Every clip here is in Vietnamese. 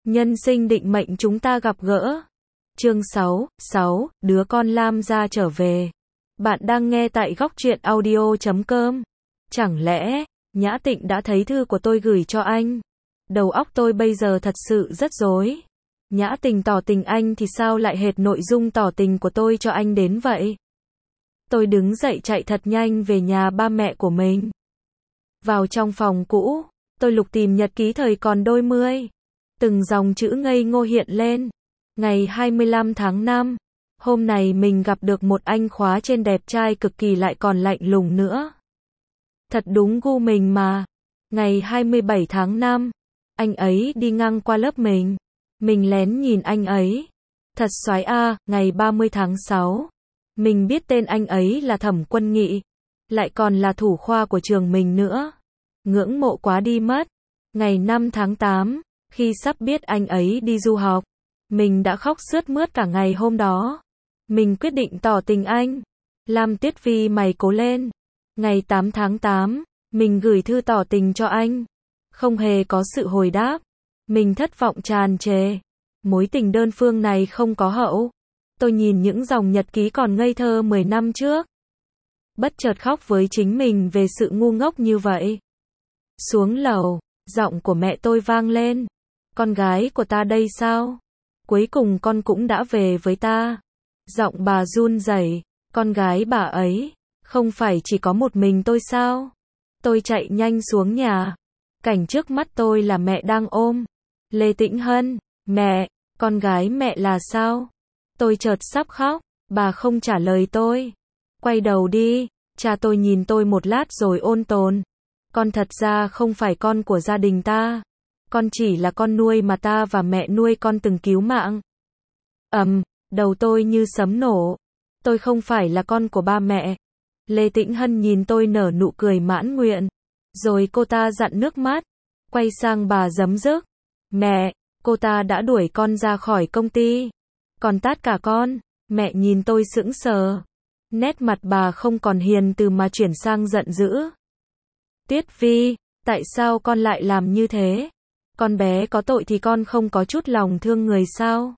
Nhân sinh định mệnh chúng ta gặp gỡ. Chương 6, đứa con Lam gia trở về. Bạn đang nghe tại góc truyện audio.com. Chẳng lẽ, Nhã Tịnh đã thấy thư của tôi gửi cho anh? Đầu óc tôi bây giờ thật sự rất rối. Nhã Tình tỏ tình anh thì sao lại hệt nội dung tỏ tình của tôi cho anh đến vậy? Tôi đứng dậy chạy thật nhanh về nhà ba mẹ của mình. Vào trong phòng cũ, tôi lục tìm nhật ký thời còn đôi mươi. Từng dòng chữ ngây ngô hiện lên. Ngày 25 tháng 5, hôm này mình gặp được một anh khóa trên đẹp trai cực kỳ lại còn lạnh lùng nữa. Thật đúng gu mình mà. Ngày 27 tháng 5, anh ấy đi ngang qua lớp mình. Mình lén nhìn anh ấy. Thật xoái a. Ngày 30 tháng 6, mình biết tên anh ấy là Thẩm Quân Nghị. Lại còn là thủ khoa của trường mình nữa. Ngưỡng mộ quá đi mất. Ngày 5 tháng 8, khi sắp biết anh ấy đi du học, mình đã khóc sướt mướt cả ngày hôm đó. Mình quyết định tỏ tình anh. Lam Tuyết Vi mày cố lên. Ngày 8 tháng 8, mình gửi thư tỏ tình cho anh. Không hề có sự hồi đáp. Mình thất vọng tràn trề. Mối tình đơn phương này không có hậu. Tôi nhìn những dòng nhật ký còn ngây thơ 10 năm trước. Bất chợt khóc với chính mình về sự ngu ngốc như vậy. Xuống lầu, giọng của mẹ tôi vang lên. Con gái của ta đây sao? Cuối cùng con cũng đã về với ta. Giọng bà run rẩy. Con gái bà ấy, không phải chỉ có một mình tôi sao? Tôi chạy nhanh xuống nhà. Cảnh trước mắt tôi là mẹ đang ôm Lê Tĩnh Hân. Mẹ, con gái mẹ là sao? Tôi chợt sắp khóc. Bà không trả lời tôi. Quay đầu đi. Cha tôi nhìn tôi một lát rồi ôn tồn. Con thật ra không phải con của gia đình ta. Con chỉ là con nuôi mà ta và mẹ nuôi con từng cứu mạng. Đầu tôi như sấm nổ. Tôi không phải là con của ba mẹ. Lê Tĩnh Hân nhìn tôi nở nụ cười mãn nguyện. Rồi cô ta dặn nước mắt. Quay sang bà giấm dứt. Mẹ, cô ta đã đuổi con ra khỏi công ty. Còn tát cả con. Mẹ nhìn tôi sững sờ. Nét mặt bà không còn hiền từ mà chuyển sang giận dữ. Tuyết Vi, tại sao con lại làm như thế? Con bé có tội thì con không có chút lòng thương người sao?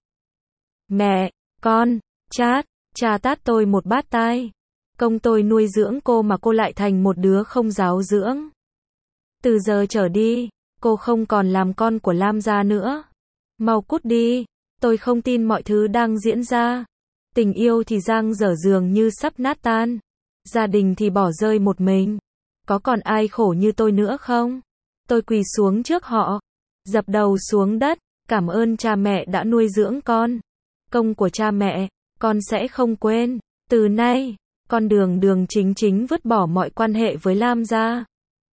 Mẹ, con, cha tát tôi một bát tai. Công tôi nuôi dưỡng cô mà cô lại thành một đứa không giáo dưỡng. Từ giờ trở đi, cô không còn làm con của Lam gia nữa. Mau cút đi, tôi không tin mọi thứ đang diễn ra. Tình yêu thì dang dở dường như sắp nát tan. Gia đình thì bỏ rơi một mình. Có còn ai khổ như tôi nữa không? Tôi quỳ xuống trước họ. Dập đầu xuống đất. Cảm ơn cha mẹ đã nuôi dưỡng con. Công của cha mẹ, con sẽ không quên. Từ nay, con đường chính vứt bỏ mọi quan hệ với Lam gia.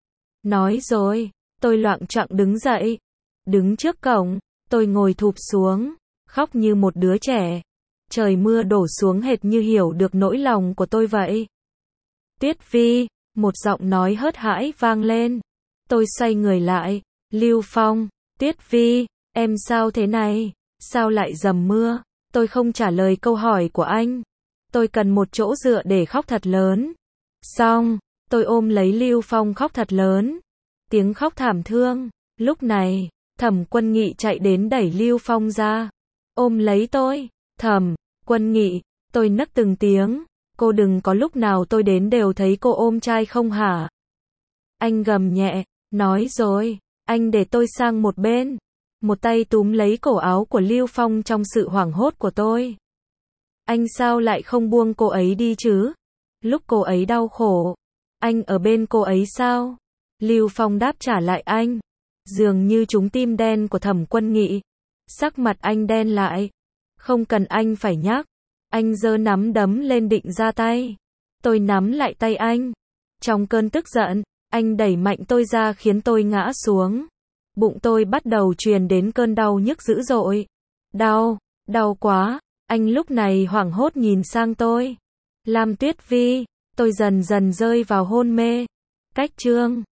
Nói rồi, tôi loạng choạng đứng dậy. Đứng trước cổng, tôi ngồi thụp xuống. Khóc như một đứa trẻ. Trời mưa đổ xuống hệt như hiểu được nỗi lòng của tôi vậy. Tuyết Vi, một giọng nói hớt hãi vang lên. Tôi xoay người lại. Lưu Phong, Tuyết Vi, em sao thế này? Sao lại dầm mưa? Tôi không trả lời câu hỏi của anh. Tôi cần một chỗ dựa để khóc thật lớn. Xong, tôi ôm lấy Lưu Phong khóc thật lớn. Tiếng khóc thảm thương. Lúc này, Thẩm Quân Nghị chạy đến đẩy Lưu Phong ra. Ôm lấy tôi. Thẩm Quân Nghị, tôi nấc từng tiếng. Cô đừng có lúc nào tôi đến đều thấy cô ôm trai không hả? Anh gầm nhẹ, nói rồi, anh để tôi sang một bên. Một tay túm lấy cổ áo của Lưu Phong trong sự hoảng hốt của tôi. Anh sao lại không buông cô ấy đi chứ? Lúc cô ấy đau khổ, anh ở bên cô ấy sao? Lưu Phong đáp trả lại anh. Dường như trúng tim đen của Thẩm Quân Nghị. Sắc mặt anh đen lại. Không cần anh phải nhắc. Anh giơ nắm đấm lên định ra tay. Tôi nắm lại tay anh. Trong cơn tức giận, anh đẩy mạnh tôi ra khiến tôi ngã xuống. Bụng tôi bắt đầu truyền đến cơn đau nhức dữ dội. Đau quá. Anh lúc này hoảng hốt nhìn sang tôi. Lam Tuyết Vi, tôi dần dần rơi vào hôn mê. Cách chương